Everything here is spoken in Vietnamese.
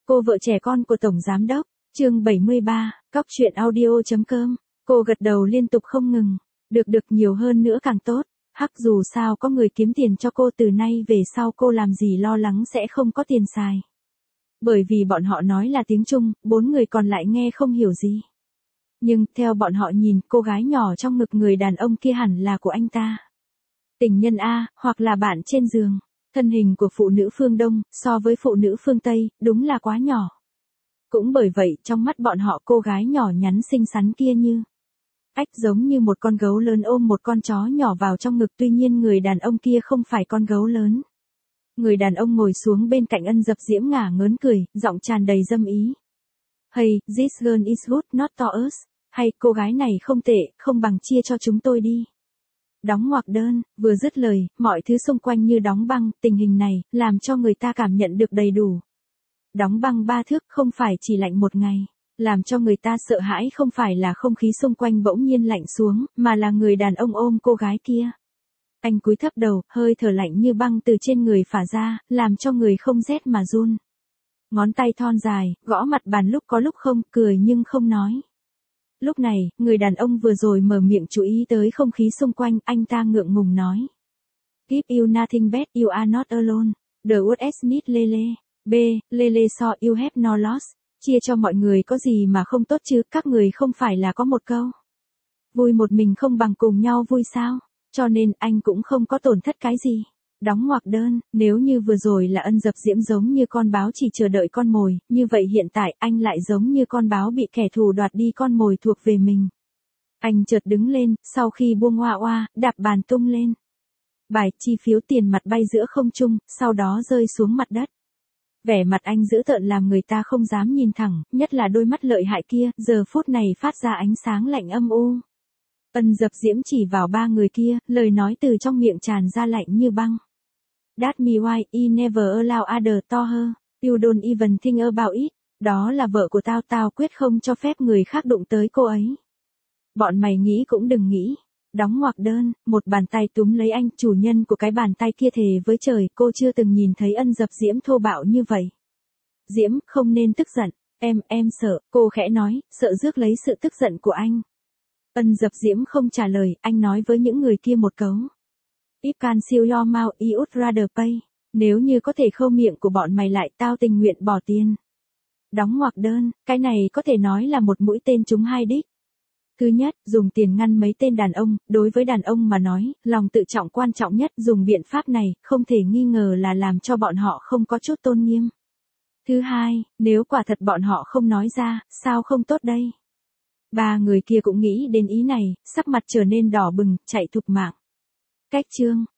Cô vợ trẻ con của Tổng Giám Đốc, chương 73, cóc truyện audio.com. Cô gật đầu liên tục không ngừng. Được nhiều hơn nữa càng tốt. Hắc, dù sao có người kiếm tiền cho cô, từ nay về sau cô làm gì lo lắng sẽ không có tiền xài. Bởi vì bọn họ nói là tiếng Trung, 4 người còn lại nghe không hiểu gì. Nhưng, theo bọn họ nhìn, cô gái nhỏ trong ngực người đàn ông kia hẳn là của anh ta. Tình nhân A, hoặc là bạn trên giường. Thân hình của phụ nữ phương Đông, so với phụ nữ phương Tây, đúng là quá nhỏ. Cũng bởi vậy, trong mắt bọn họ cô gái nhỏ nhắn xinh xắn kia như ếch, giống như một con gấu lớn ôm một con chó nhỏ vào trong ngực. Tuy nhiên người đàn ông kia không phải con gấu lớn. Người đàn ông ngồi xuống bên cạnh Ân Dập Diễm ngả ngớn cười, giọng tràn đầy dâm ý. Hey, this girl is good, not to us. Hay, cô gái này không tệ, không bằng chia cho chúng tôi đi. Đóng ngoặc đơn, vừa dứt lời, mọi thứ xung quanh như đóng băng. Tình hình này, làm cho người ta cảm nhận được đầy đủ. Đóng băng 3 thước, không phải chỉ lạnh một ngày. Làm cho người ta sợ hãi không phải là không khí xung quanh bỗng nhiên lạnh xuống, mà là người đàn ông ôm cô gái kia. Anh cúi thấp đầu, hơi thở lạnh như băng từ trên người phả ra, làm cho người không rét mà run. Ngón tay thon dài, gõ mặt bàn lúc có lúc không, cười nhưng không nói. Lúc này, người đàn ông vừa rồi mở miệng chú ý tới không khí xung quanh, anh ta ngượng ngùng nói. Give you nothing bad, you are not alone. The world need lele. B, lele so you have no loss. Chia cho mọi người có gì mà không tốt chứ, các người không phải là có một câu. Vui một mình không bằng cùng nhau vui sao, cho nên anh cũng không có tổn thất cái gì. Đóng ngoặc đơn, nếu như vừa rồi là Ân Dập Diễm giống như con báo chỉ chờ đợi con mồi, như vậy hiện tại anh lại giống như con báo bị kẻ thù đoạt đi con mồi thuộc về mình. Anh chợt đứng lên, sau khi buông hoa oa, đạp bàn tung lên. Bài chi phiếu tiền mặt bay giữa không trung, sau đó rơi xuống mặt đất. Vẻ mặt anh dữ tợn làm người ta không dám nhìn thẳng, nhất là đôi mắt lợi hại kia, giờ phút này phát ra ánh sáng lạnh âm u. Ân Dập Diễm chỉ vào 3 người kia, lời nói từ trong miệng tràn ra lạnh như băng. That's me why I never allow other to her. You don't even think about it. Đó là vợ của tao quyết không cho phép người khác đụng tới cô ấy. Bọn mày nghĩ cũng đừng nghĩ. Đóng ngoặc đơn, một bàn tay túm lấy anh, chủ nhân của cái bàn tay kia thề với trời, cô chưa từng nhìn thấy Ân Dập Diễm thô bạo như vậy. Diễm, không nên tức giận, em sợ, cô khẽ nói, sợ rước lấy sự tức giận của anh. Ân Dập Diễm không trả lời, anh nói với những người kia một câu. If can seal your mouth, I would rather pay. Nếu như có thể khâu miệng của bọn mày lại, tao tình nguyện bỏ tiền. Đóng ngoặc đơn, cái này có thể nói là một mũi tên trúng 2 đích. Thứ nhất, dùng tiền ngăn mấy tên đàn ông, đối với đàn ông mà nói, lòng tự trọng quan trọng nhất, dùng biện pháp này, không thể nghi ngờ là làm cho bọn họ không có chút tôn nghiêm. Thứ hai, nếu quả thật bọn họ không nói ra, sao không tốt đây? 3 người kia cũng nghĩ đến ý này, sắc mặt trở nên đỏ bừng, chạy thục mạng. Cách chương